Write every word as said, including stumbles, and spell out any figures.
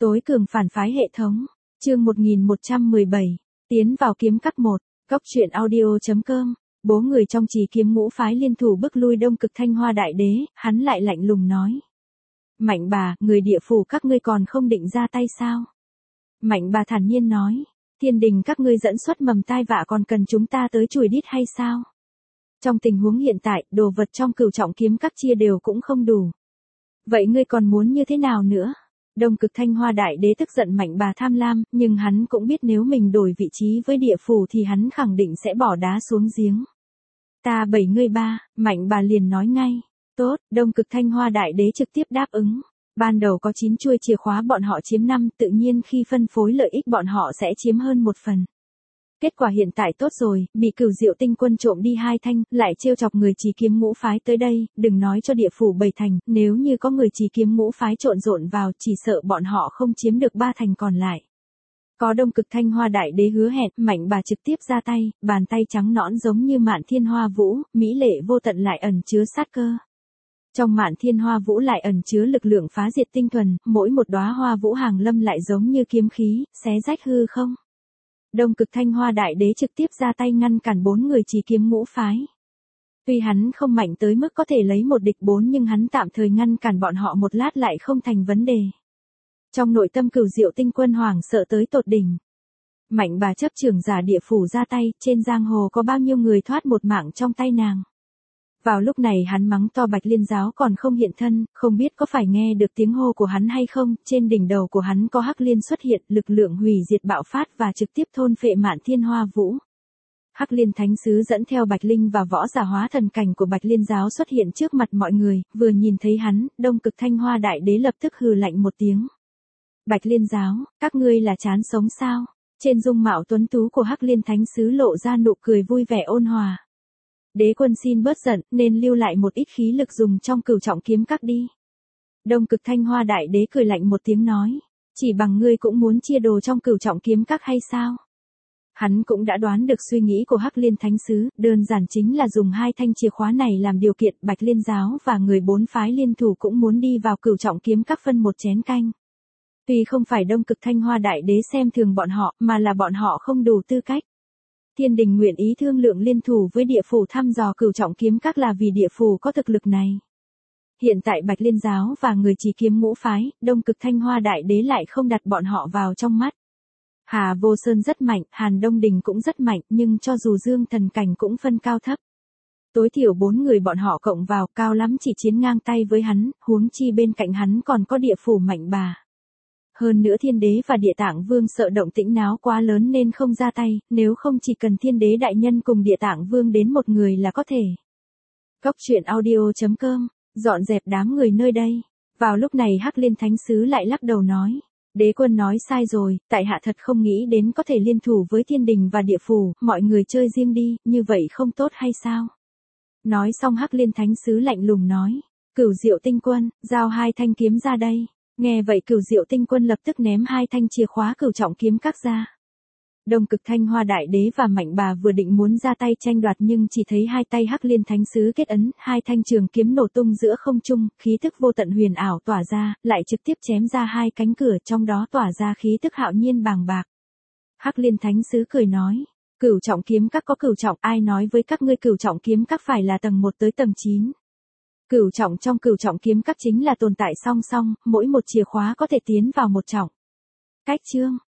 Tối cường phản phái hệ thống. Chương một nghìn một trăm mười bảy. Tiến vào kiếm các một. Cốc truyện audio.com. Bố người trong Trì Kiếm ngũ phái liên thủ bức lui Đông Cực Thanh Hoa Đại Đế, hắn lại lạnh lùng nói: "Mạnh bà, người địa phủ các ngươi còn không định ra tay sao?" Mạnh bà thản nhiên nói: "Thiên đình các ngươi dẫn xuất mầm tai vạ còn cần chúng ta tới chùi đít hay sao? Trong tình huống hiện tại, đồ vật trong Cửu Trọng Kiếm các chia đều cũng không đủ. Vậy ngươi còn muốn như thế nào nữa?" Đông Cực Thanh Hoa Đại Đế tức giận Mạnh bà tham lam, nhưng hắn cũng biết nếu mình đổi vị trí với địa phủ thì hắn khẳng định sẽ bỏ đá xuống giếng. "Ta bảy ngươi ba," Mạnh bà liền nói ngay. "Tốt." Đông Cực Thanh Hoa Đại Đế trực tiếp đáp ứng. Ban đầu có chín chuôi chìa khóa bọn họ chiếm năm, tự nhiên khi phân phối lợi ích bọn họ sẽ chiếm hơn một phần. Kết quả hiện tại tốt rồi, bị Cửu Diệu Tinh Quân trộm đi hai thanh, lại trêu chọc người Trì Kiếm ngũ phái tới đây, đừng nói cho địa phủ bảy thành, nếu như có người Trì Kiếm ngũ phái trộn rộn vào, chỉ sợ bọn họ không chiếm được ba thành còn lại. Có Đông Cực Thanh Hoa Đại Đế hứa hẹn, Mạnh bà trực tiếp ra tay, bàn tay trắng nõn giống như Mạn Thiên Hoa Vũ, mỹ lệ vô tận lại ẩn chứa sát cơ. Trong Mạn Thiên Hoa Vũ lại ẩn chứa lực lượng phá diệt tinh thuần, mỗi một đóa hoa vũ hàng lâm lại giống như kiếm khí, xé rách hư không. Đông Cực Thanh Hoa Đại Đế trực tiếp ra tay ngăn cản bốn người Trì Kiếm ngũ phái. Tuy hắn không mạnh tới mức có thể lấy một địch bốn nhưng hắn tạm thời ngăn cản bọn họ một lát lại không thành vấn đề. Trong nội tâm Cửu Diệu Tinh Quân hoảng sợ tới tột đỉnh. Mạnh bà chấp trưởng giả địa phủ ra tay, trên giang hồ có bao nhiêu người thoát một mạng trong tay nàng. Vào lúc này hắn mắng to Bạch Liên giáo còn không hiện thân, không biết có phải nghe được tiếng hô của hắn hay không, trên đỉnh đầu của hắn có Hắc Liên xuất hiện, lực lượng hủy diệt bạo phát và trực tiếp thôn phệ Mạn Thiên Hoa Vũ. Hắc Liên Thánh Sứ dẫn theo Bạch Linh và võ giả hóa thần cảnh của Bạch Liên giáo xuất hiện trước mặt mọi người, vừa nhìn thấy hắn, Đông Cực Thanh Hoa Đại Đế lập tức hừ lạnh một tiếng. "Bạch Liên giáo, các ngươi là chán sống sao?" Trên dung mạo tuấn tú của Hắc Liên Thánh Sứ lộ ra nụ cười vui vẻ ôn hòa. "Đế quân xin bớt giận, nên lưu lại một ít khí lực dùng trong Cửu Trọng Kiếm các đi." Đông Cực Thanh Hoa Đại Đế cười lạnh một tiếng nói: "Chỉ bằng ngươi cũng muốn chia đồ trong Cửu Trọng Kiếm các hay sao?" Hắn cũng đã đoán được suy nghĩ của Hắc Liên Thánh Sứ, đơn giản chính là dùng hai thanh chìa khóa này làm điều kiện, Bạch Liên giáo và người bốn phái liên thủ cũng muốn đi vào Cửu Trọng Kiếm các phân một chén canh. Tuy không phải Đông Cực Thanh Hoa Đại Đế xem thường bọn họ, mà là bọn họ không đủ tư cách. Thiên đình nguyện ý thương lượng liên thủ với địa phủ thăm dò Cửu Trọng Kiếm các là vì địa phủ có thực lực này. Hiện tại Bạch Liên giáo và người Trì Kiếm ngũ phái, Đông Cực Thanh Hoa Đại Đế lại không đặt bọn họ vào trong mắt. Hà Vô Sơn rất mạnh, Hàn Đông Đình cũng rất mạnh, nhưng cho dù Dương Thần Cảnh cũng phân cao thấp. Tối thiểu bốn người bọn họ cộng vào, cao lắm chỉ chiến ngang tay với hắn, huống chi bên cạnh hắn còn có địa phủ Mạnh bà. Hơn nữa Thiên Đế và Địa Tạng Vương sợ động tĩnh náo quá lớn nên không ra tay, nếu không chỉ cần Thiên Đế đại nhân cùng Địa Tạng Vương đến một người là có thể. Cốc truyện audio.com, dọn dẹp đám người nơi đây. Vào lúc này Hắc Liên Thánh Sứ lại lắc đầu nói: "Đế quân nói sai rồi, tại hạ thật không nghĩ đến có thể liên thủ với thiên đình và địa phủ, mọi người chơi riêng đi, như vậy không tốt hay sao?" Nói xong Hắc Liên Thánh Sứ lạnh lùng nói: "Cửu Diệu Tinh Quân, giao hai thanh kiếm ra đây." Nghe vậy Cửu Diệu Tinh Quân lập tức ném hai thanh chìa khóa Cửu Trọng Kiếm các ra. Đông Cực Thanh Hoa Đại Đế và Mạnh bà vừa định muốn ra tay tranh đoạt nhưng chỉ thấy hai tay Hắc Liên Thánh Sứ kết ấn, hai thanh trường kiếm nổ tung giữa không trung, khí tức vô tận huyền ảo tỏa ra, lại trực tiếp chém ra hai cánh cửa, trong đó tỏa ra khí tức hạo nhiên bàng bạc. Hắc Liên Thánh Sứ cười nói: "Cửu Trọng Kiếm các có cửu trọng, ai nói với các ngươi Cửu Trọng Kiếm các phải là tầng một tới tầng chín. Cửu trọng trong Cửu Trọng Kiếm các chính là tồn tại song song, mỗi một chìa khóa có thể tiến vào một trọng." Cách chương